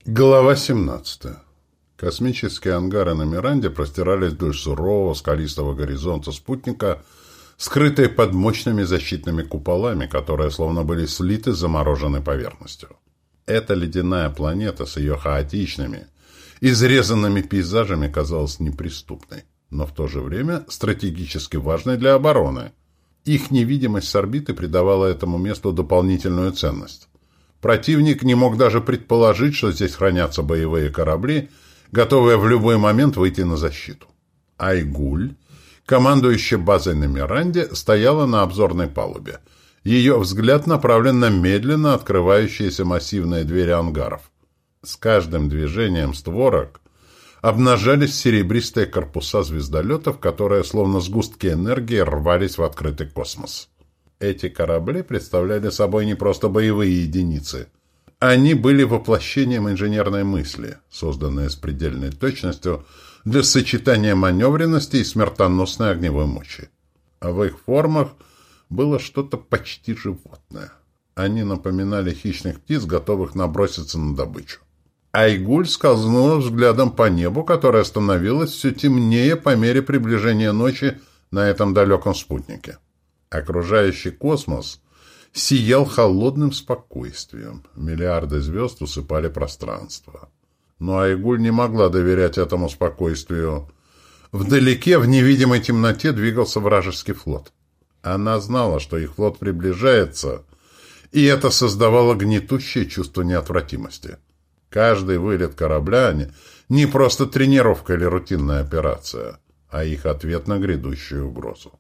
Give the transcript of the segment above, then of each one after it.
Глава 17. Космические ангары на Миранде простирались вдоль сурового скалистого горизонта спутника, скрытые под мощными защитными куполами, которые словно были слиты с замороженной поверхностью. Эта ледяная планета с ее хаотичными, изрезанными пейзажами казалась неприступной, но в то же время стратегически важной для обороны. Их невидимость с орбиты придавала этому месту дополнительную ценность. Противник не мог даже предположить, что здесь хранятся боевые корабли, готовые в любой момент выйти на защиту. Айгуль, командующая базой на Миранде, стояла на обзорной палубе. Ее взгляд направлен на медленно открывающиеся массивные двери ангаров. С каждым движением створок обнажались серебристые корпуса звездолетов, которые, словно сгустки энергии, рвались в открытый космос. Эти корабли представляли собой не просто боевые единицы. Они были воплощением инженерной мысли, созданные с предельной точностью для сочетания маневренности и смертоносной огневой мощи. А в их формах было что-то почти животное. Они напоминали хищных птиц, готовых наброситься на добычу. Айгуль скользнула взглядом по небу, которое становилось все темнее по мере приближения ночи на этом далеком спутнике. Окружающий космос сиял холодным спокойствием. Миллиарды звезд усыпали пространство. Но Айгуль не могла доверять этому спокойствию. Вдалеке, в невидимой темноте, двигался вражеский флот. Она знала, что их флот приближается, и это создавало гнетущее чувство неотвратимости. Каждый вылет корабля не просто тренировка или рутинная операция, а их ответ на грядущую угрозу.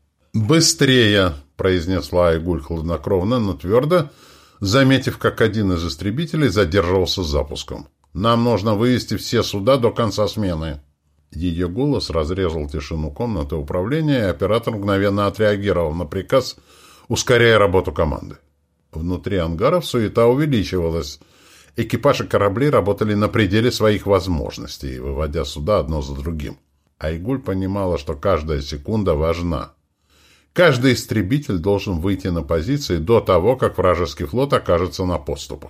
«Быстрее!» — произнесла Айгуль хладнокровно, но твердо, заметив, как один из истребителей задерживался с запуском. «Нам нужно вывести все суда до конца смены». Ее голос разрезал тишину комнаты управления, и оператор мгновенно отреагировал на приказ, ускоряя работу команды. Внутри ангаров суета увеличивалась. Экипажи кораблей работали на пределе своих возможностей, выводя суда одно за другим. Айгуль понимала, что каждая секунда важна. Каждый истребитель должен выйти на позиции до того, как вражеский флот окажется на подступах.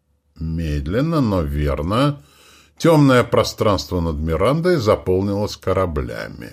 Медленно, но верно, темное пространство над Мирандой заполнилось кораблями.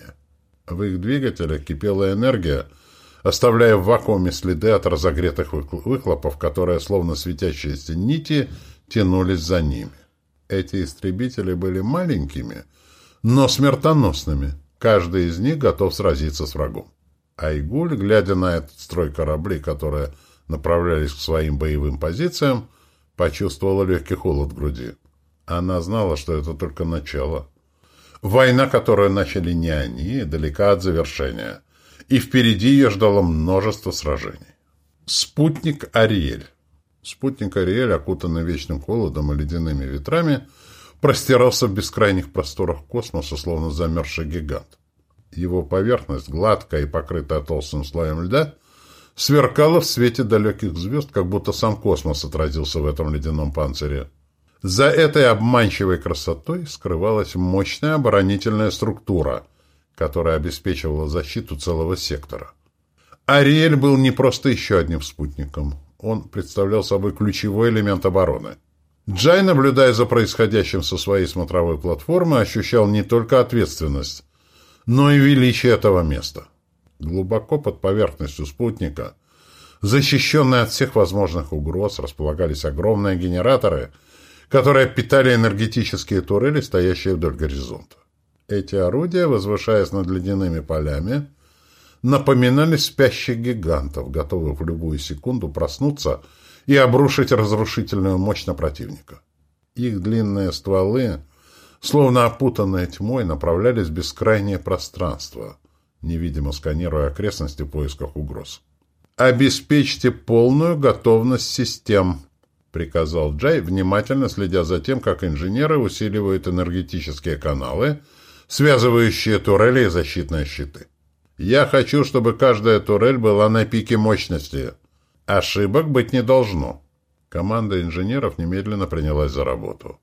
В их двигателях кипела энергия, оставляя в вакууме следы от разогретых выхлопов, которые, словно светящиеся нити, тянулись за ними. Эти истребители были маленькими, но смертоносными. Каждый из них готов сразиться с врагом. Айгуль, глядя на этот строй кораблей, которые направлялись к своим боевым позициям, почувствовала легкий холод в груди. Она знала, что это только начало. Война, которую начали не они, далека от завершения, и впереди ее ждало множество сражений. Спутник Ариэль. Спутник Ариэль, окутанный вечным холодом и ледяными ветрами, простирался в бескрайних просторах космоса, словно замерзший гигант. Его поверхность, гладкая и покрытая толстым слоем льда, сверкала в свете далеких звезд, как будто сам космос отразился в этом ледяном панцире. За этой обманчивой красотой скрывалась мощная оборонительная структура, которая обеспечивала защиту целого сектора. Ариэль был не просто еще одним спутником. Он представлял собой ключевой элемент обороны. Джай, наблюдая за происходящим со своей смотровой платформы, ощущал не только ответственность, но и величие этого места. Глубоко под поверхностью спутника, защищенные от всех возможных угроз, располагались огромные генераторы, которые питали энергетические турели, стоящие вдоль горизонта. Эти орудия, возвышаясь над ледяными полями, напоминали спящих гигантов, готовых в любую секунду проснуться и обрушить разрушительную мощь на противника. Их длинные стволы, словно опутанные тьмой, направлялись в бескрайнее пространство, невидимо сканируя окрестности в поисках угроз. «Обеспечьте полную готовность систем», — приказал Джай, внимательно следя за тем, как инженеры усиливают энергетические каналы, связывающие турели и защитные щиты. «Я хочу, чтобы каждая турель была на пике мощности. Ошибок быть не должно». Команда инженеров немедленно принялась за работу.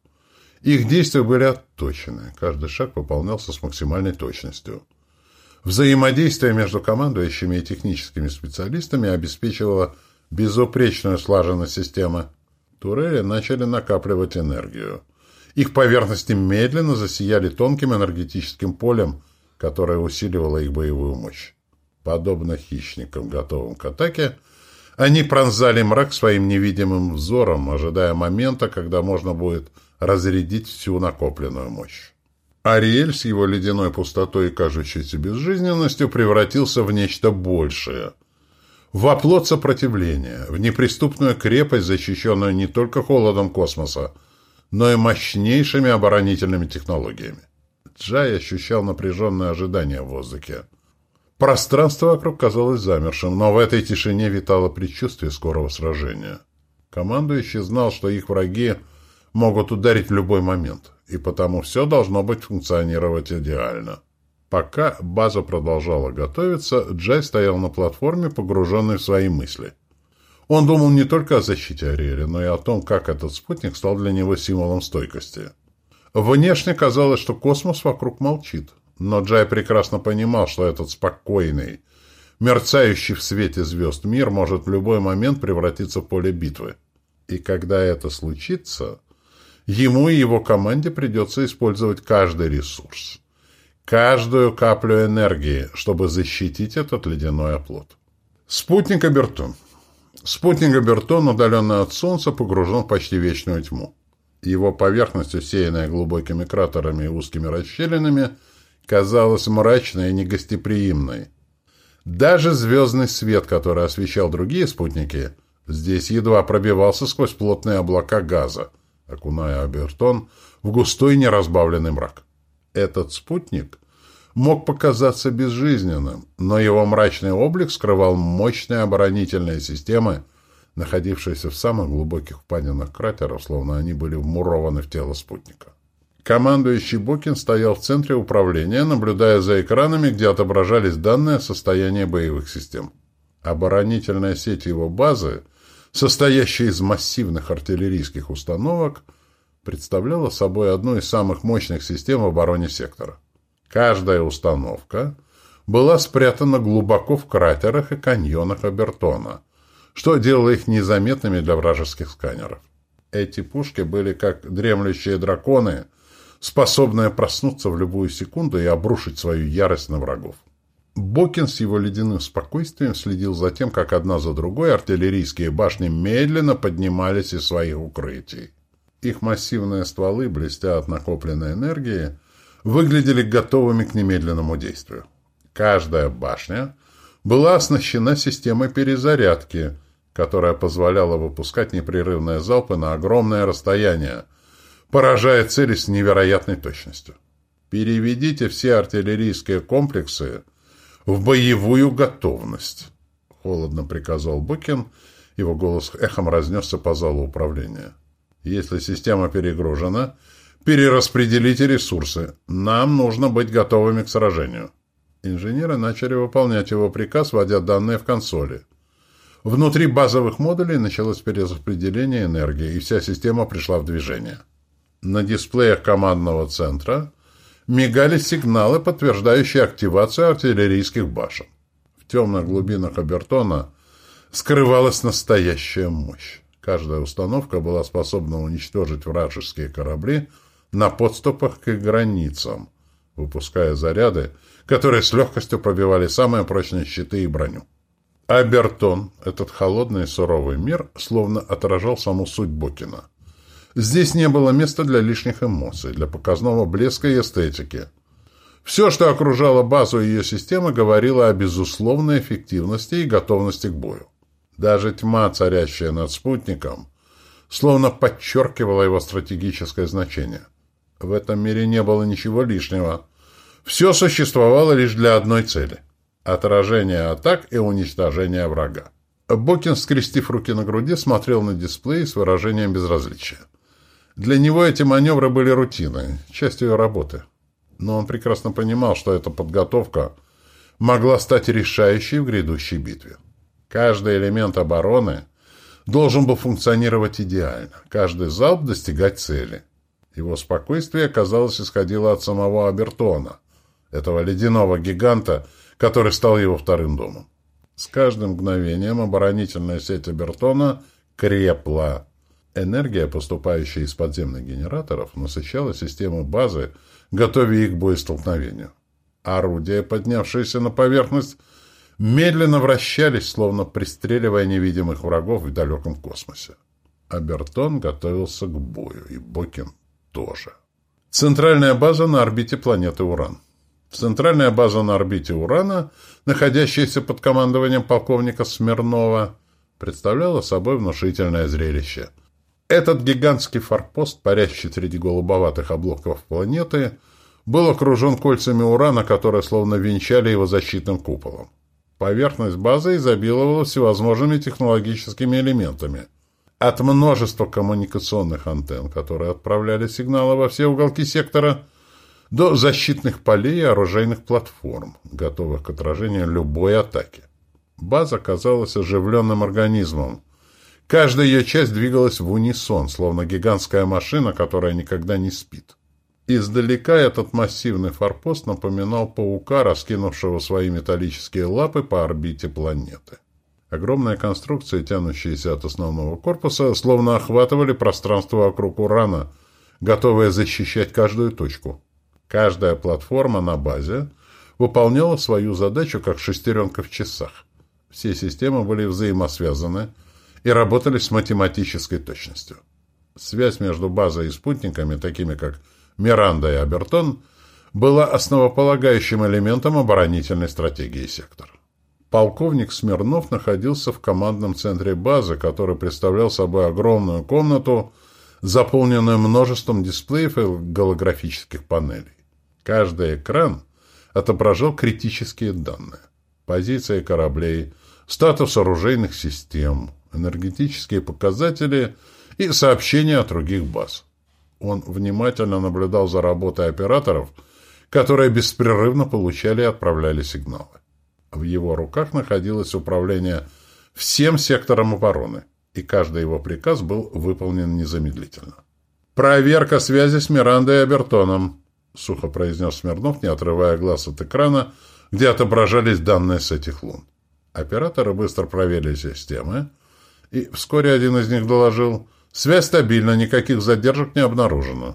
Их действия были отточены, каждый шаг выполнялся с максимальной точностью. Взаимодействие между командующими и техническими специалистами обеспечивало безупречную слаженность системы. Турели начали накапливать энергию. Их поверхности медленно засияли тонким энергетическим полем, которое усиливало их боевую мощь. Подобно хищникам, готовым к атаке, они пронзали мрак своим невидимым взором, ожидая момента, когда можно будет разрядить всю накопленную мощь. Ариэль с его ледяной пустотой и кажущейся безжизненностью превратился в нечто большее. В оплот сопротивления, в неприступную крепость, защищенную не только холодом космоса, но и мощнейшими оборонительными технологиями. Джай ощущал напряженное ожидание в воздухе. Пространство вокруг казалось замершим, но в этой тишине витало предчувствие скорого сражения. Командующий знал, что их враги могут ударить в любой момент, и потому все должно быть функционировать идеально. Пока база продолжала готовиться, Джай стоял на платформе, погруженный в свои мысли. Он думал не только о защите Ариэля, но и о том, как этот спутник стал для него символом стойкости. Внешне казалось, что космос вокруг молчит, но Джай прекрасно понимал, что этот спокойный, мерцающий в свете звезд мир может в любой момент превратиться в поле битвы. И когда это случится, ему и его команде придется использовать каждый ресурс, каждую каплю энергии, чтобы защитить этот ледяной оплот. Спутник Обертон. Спутник Обертон, удаленный от Солнца, погружен в почти вечную тьму. Его поверхность, усеянная глубокими кратерами и узкими расщелинами, казалась мрачной и негостеприимной. Даже звездный свет, который освещал другие спутники, здесь едва пробивался сквозь плотные облака газа, окуная Обертон в густой неразбавленный мрак. Этот спутник мог показаться безжизненным, но его мрачный облик скрывал мощные оборонительные системы, находившиеся в самых глубоких впадинах кратеров, словно они были вмурованы в тело спутника. Командующий Бокин стоял в центре управления, наблюдая за экранами, где отображались данные о состоянии боевых систем. Оборонительная сеть его базы, состоящая из массивных артиллерийских установок, представляла собой одну из самых мощных систем в обороне сектора. Каждая установка была спрятана глубоко в кратерах и каньонах Обертона, что делало их незаметными для вражеских сканеров. Эти пушки были как дремлющие драконы, способные проснуться в любую секунду и обрушить свою ярость на врагов. Бокин с его ледяным спокойствием следил за тем, как одна за другой артиллерийские башни медленно поднимались из своих укрытий. Их массивные стволы, блестя от накопленной энергии, выглядели готовыми к немедленному действию. Каждая башня была оснащена системой перезарядки, которая позволяла выпускать непрерывные залпы на огромное расстояние, поражая цели с невероятной точностью. «Переведите все артиллерийские комплексы в боевую готовность», — холодно приказал Бокин, его голос эхом разнесся по залу управления. «Если система перегружена, перераспределите ресурсы. Нам нужно быть готовыми к сражению». Инженеры начали выполнять его приказ, вводя данные в консоли. Внутри базовых модулей началось перераспределение энергии, и вся система пришла в движение. На дисплеях командного центра мигали сигналы, подтверждающие активацию артиллерийских башен. В темных глубинах Обертона скрывалась настоящая мощь. Каждая установка была способна уничтожить вражеские корабли на подступах к их границам, выпуская заряды, которые с легкостью пробивали самые прочные щиты и броню. Обертон, этот холодный и суровый мир, словно отражал саму суть Бокина. Здесь не было места для лишних эмоций, для показного блеска и эстетики. Все, что окружало базу и ее системы, говорило о безусловной эффективности и готовности к бою. Даже тьма, царящая над спутником, словно подчеркивала его стратегическое значение. В этом мире не было ничего лишнего. Все существовало лишь для одной цели – отражение атак и уничтожение врага. Бокин, скрестив руки на груди, смотрел на дисплей с выражением безразличия. Для него эти маневры были рутиной, частью работы. Но он прекрасно понимал, что эта подготовка могла стать решающей в грядущей битве. Каждый элемент обороны должен был функционировать идеально, каждый залп достигать цели. Его спокойствие, казалось, исходило от самого Обертона, этого ледяного гиганта, который стал его вторым домом. С каждым мгновением оборонительная сеть Обертона крепла. Энергия, поступающая из подземных генераторов, насыщала систему базы, готовя их к боестолкновению. Орудия, поднявшиеся на поверхность, медленно вращались, словно пристреливая невидимых врагов в далеком космосе. Обертон готовился к бою, и Бокин тоже. Центральная база на орбите планеты Уран. Центральная база на орбите Урана, находящаяся под командованием полковника Смирнова, представляла собой внушительное зрелище. Этот гигантский форпост, парящий среди голубоватых облаков планеты, был окружен кольцами урана, которые словно венчали его защитным куполом. Поверхность базы изобиловала всевозможными технологическими элементами. От множества коммуникационных антенн, которые отправляли сигналы во все уголки сектора, до защитных полей и оружейных платформ, готовых к отражению любой атаки. База казалась оживленным организмом. Каждая ее часть двигалась в унисон, словно гигантская машина, которая никогда не спит. Издалека этот массивный форпост напоминал паука, раскинувшего свои металлические лапы по орбите планеты. Огромные конструкции, тянущиеся от основного корпуса, словно охватывали пространство вокруг Урана, готовые защищать каждую точку. Каждая платформа на базе выполняла свою задачу, как шестеренка в часах. Все системы были взаимосвязаны и работали с математической точностью. Связь между базой и спутниками, такими как Миранда и Обертон, была основополагающим элементом оборонительной стратегии сектора. Полковник Смирнов находился в командном центре базы, который представлял собой огромную комнату, заполненную множеством дисплеев и голографических панелей. Каждый экран отображал критические данные: позиции кораблей, статус оружейных систем, энергетические показатели и сообщения от других баз. Он внимательно наблюдал за работой операторов, которые беспрерывно получали и отправляли сигналы. В его руках находилось управление всем сектором обороны, и каждый его приказ был выполнен незамедлительно. «Проверка связи с Мирандой и Обертоном», — сухо произнес Смирнов, не отрывая глаз от экрана, где отображались данные с этих лун. Операторы быстро проверили системы, и вскоре один из них доложил: «Связь стабильна, никаких задержек не обнаружено».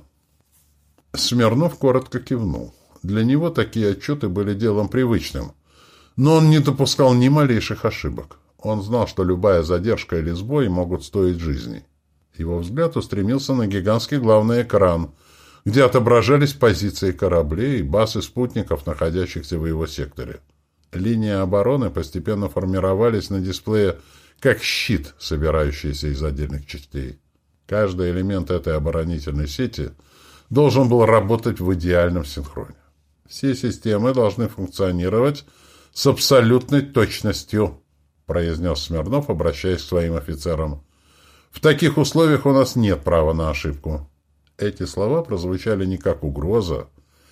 Смирнов коротко кивнул. Для него такие отчеты были делом привычным, но он не допускал ни малейших ошибок. Он знал, что любая задержка или сбой могут стоить жизни. Его взгляд устремился на гигантский главный экран, где отображались позиции кораблей и баз и спутников, находящихся в его секторе. Линии обороны постепенно формировались на дисплее как щит, собирающийся из отдельных частей. Каждый элемент этой оборонительной сети должен был работать в идеальном синхроне. Все системы должны функционировать с абсолютной точностью, произнес Смирнов, обращаясь к своим офицерам. В таких условиях у нас нет права на ошибку. Эти слова прозвучали не как угроза,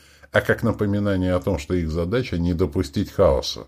а как напоминание о том, что их задача не допустить хаоса.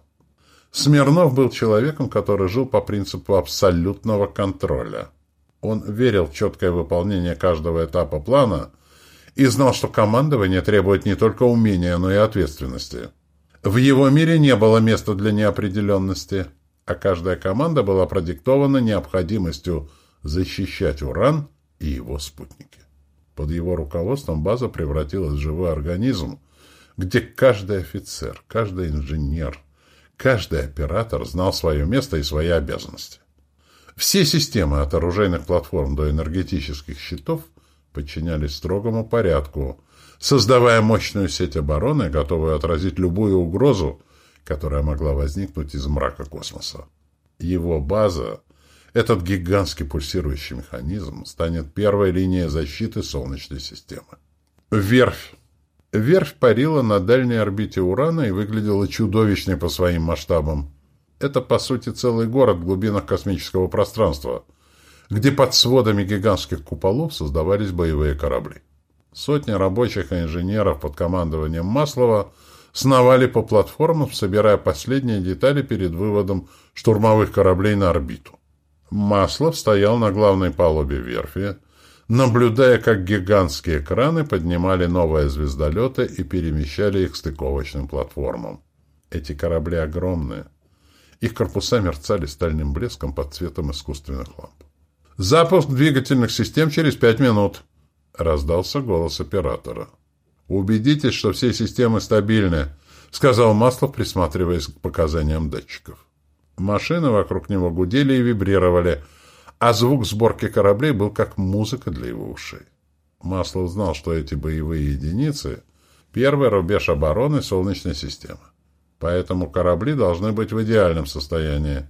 Смирнов был человеком, который жил по принципу абсолютного контроля. Он верил в четкое выполнение каждого этапа плана и знал, что командование требует не только умения, но и ответственности. В его мире не было места для неопределенности, а каждая команда была продиктована необходимостью защищать Уран и его спутники. Под его руководством база превратилась в живой организм, где каждый офицер, каждый инженер, каждый оператор знал свое место и свои обязанности. Все системы, от оружейных платформ до энергетических щитов, подчинялись строгому порядку, создавая мощную сеть обороны, готовую отразить любую угрозу, которая могла возникнуть из мрака космоса. Его база, этот гигантский пульсирующий механизм, станет первой линией защиты Солнечной системы. Верфь. Верфь парила на дальней орбите Урана и выглядела чудовищной по своим масштабам. Это, по сути, целый город в глубинах космического пространства, где под сводами гигантских куполов создавались боевые корабли. Сотни рабочих и инженеров под командованием Маслова сновали по платформам, собирая последние детали перед выводом штурмовых кораблей на орбиту. Маслов стоял на главной палубе верфи, наблюдая, как гигантские краны поднимали новые звездолеты и перемещали их к стыковочным платформам. Эти корабли огромные. Их корпуса мерцали стальным блеском под цветом искусственных ламп. «Запуск двигательных систем через 5 минут», — раздался голос оператора. «Убедитесь, что все системы стабильны», — сказал Маслов, присматриваясь к показаниям датчиков. Машины вокруг него гудели и вибрировали, а звук сборки кораблей был как музыка для его ушей. Маслов знал, что эти боевые единицы — первый рубеж обороны Солнечной системы. Поэтому корабли должны быть в идеальном состоянии.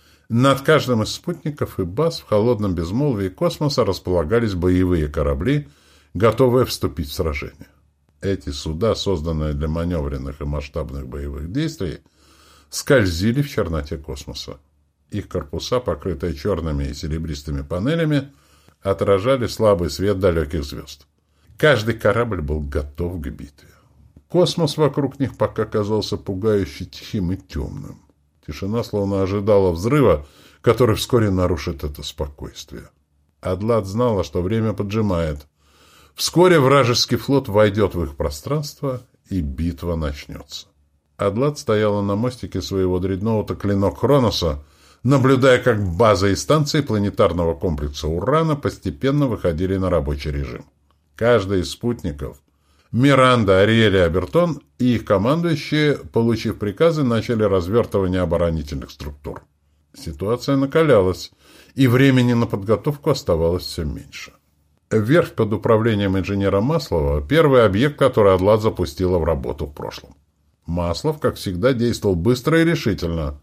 Над каждым из спутников и баз в холодном безмолвии космоса располагались боевые корабли, готовые вступить в сражение. Эти суда, созданные для маневренных и масштабных боевых действий, скользили в черноте космоса. Их корпуса, покрытые черными и серебристыми панелями, отражали слабый свет далеких звезд. Каждый корабль был готов к битве. Космос вокруг них пока казался пугающе тихим и темным. Тишина словно ожидала взрыва, который вскоре нарушит это спокойствие. Адлат знала, что время поджимает. Вскоре вражеский флот войдет в их пространство, и битва начнется. Адлат стояла на мостике своего дредноута «Клинок Хроноса», наблюдая, как базы и станции планетарного комплекса «Урана» постепенно выходили на рабочий режим. Каждый из спутников — Миранда, Ариэль и Обертон и их командующие, получив приказы, начали развертывание оборонительных структур. Ситуация накалялась, и времени на подготовку оставалось все меньше. Верфь под управлением инженера Маслова — первый объект, который Адлат запустила в работу в прошлом. Маслов, как всегда, действовал быстро и решительно.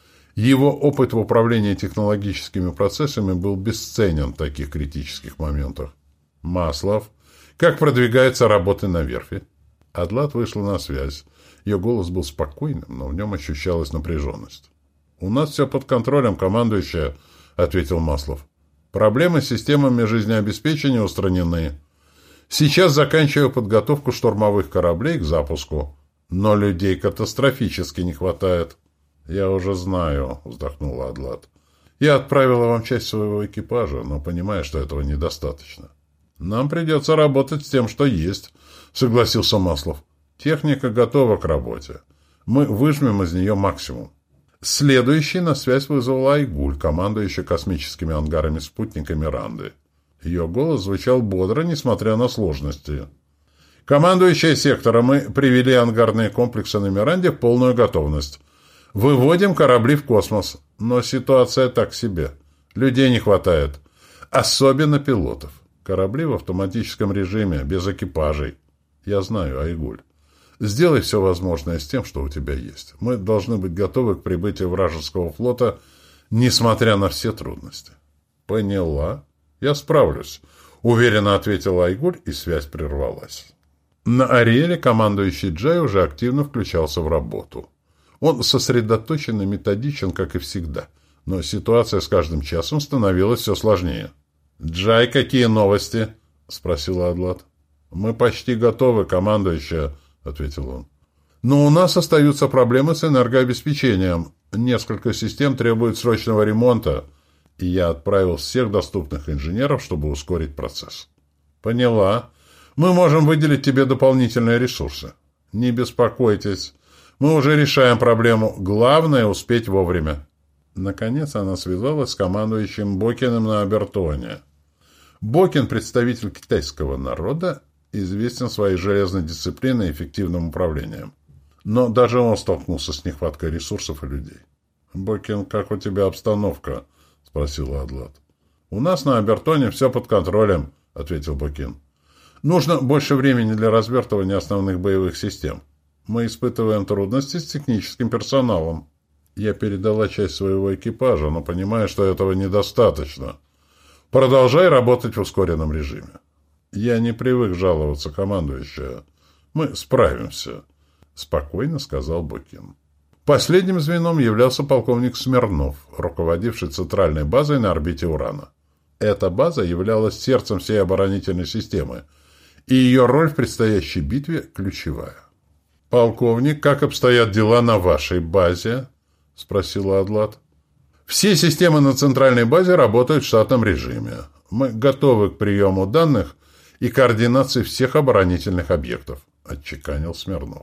Его опыт в управлении технологическими процессами был бесценен в таких критических моментах. «Маслов, как продвигаются работы на верфи?» Адлат вышла на связь. Ее голос был спокойным, но в нем ощущалась напряженность. «У нас все под контролем, командующая», — ответил Маслов. «Проблемы с системами жизнеобеспечения устранены. Сейчас заканчиваю подготовку штурмовых кораблей к запуску, но людей катастрофически не хватает». «Я уже знаю», — вздохнула Адлат. «Я отправила вам часть своего экипажа, но понимаю, что этого недостаточно». «Нам придется работать с тем, что есть», — согласился Маслов. «Техника готова к работе. Мы выжмем из нее максимум». Следующий на связь вызвала Айгуль, командующая космическими ангарами спутника Миранды. Ее голос звучал бодро, несмотря на сложности. «Командующая сектора, мы привели ангарные комплексы на Миранде в полную готовность. Выводим корабли в космос, но ситуация так себе. Людей не хватает, особенно пилотов. Корабли в автоматическом режиме, без экипажей. Я знаю, Айгуль. Сделай все возможное с тем, что у тебя есть. Мы должны быть готовы к прибытию вражеского флота, несмотря на все трудности». «Поняла. Я справлюсь», — уверенно ответила Айгуль, и связь прервалась. На Ариэле командующий Джай уже активно включался в работу. Он сосредоточен и методичен, как и всегда, но ситуация с каждым часом становилась все сложнее. «Джай, какие новости?» — спросила Адлат. «Мы почти готовы, командующая», — ответил он. «Но у нас остаются проблемы с энергообеспечением. Несколько систем требуют срочного ремонта, и я отправил всех доступных инженеров, чтобы ускорить процесс». «Поняла. Мы можем выделить тебе дополнительные ресурсы». «Не беспокойтесь. Мы уже решаем проблему. Главное — успеть вовремя». Наконец она связалась с командующим Бокиным на Обертоне. Бокин, представитель китайского народа, известен своей железной дисциплиной и эффективным управлением. Но даже он столкнулся с нехваткой ресурсов и людей. «Бокин, как у тебя обстановка?» — спросила Адлат. «У нас на Обертоне все под контролем», — ответил Бокин. «Нужно больше времени для развертывания основных боевых систем. Мы испытываем трудности с техническим персоналом. Я передала часть своего экипажа, но понимаю, что этого недостаточно. Продолжай работать в ускоренном режиме». «Я не привык жаловаться, командующая. Мы справимся», — спокойно сказал Бокин. Последним звеном являлся полковник Смирнов, руководивший центральной базой на орбите Урана. Эта база являлась сердцем всей оборонительной системы, и ее роль в предстоящей битве ключевая. «Полковник, как обстоят дела на вашей базе?» — спросила Адлат. «Все системы на центральной базе работают в штатном режиме. Мы готовы к приему данных и координации всех оборонительных объектов», — отчеканил Смирнов.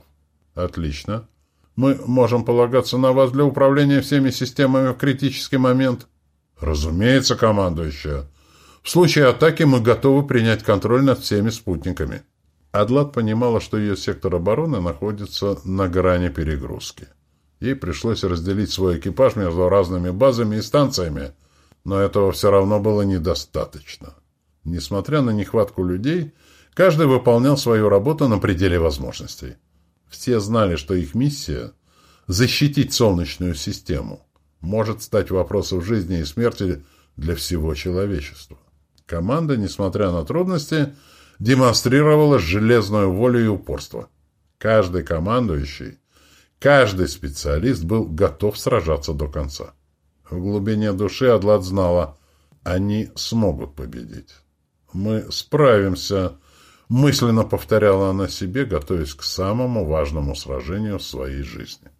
«Отлично. Мы можем полагаться на вас для управления всеми системами в критический момент?» «Разумеется, командующая. В случае атаки мы готовы принять контроль над всеми спутниками». Адлат понимала, что ее сектор обороны находится на грани перегрузки. Ей пришлось разделить свой экипаж между разными базами и станциями, но этого все равно было недостаточно. Несмотря на нехватку людей, каждый выполнял свою работу на пределе возможностей. Все знали, что их миссия – защитить Солнечную систему – может стать вопросом жизни и смерти для всего человечества. Команда, несмотря на трудности, демонстрировала железную волю и упорство. Каждый командующий, каждый специалист был готов сражаться до конца. В глубине души Адлат знала, они смогут победить. «Мы справимся», — мысленно повторяла она себе, готовясь к самому важному сражению в своей жизни.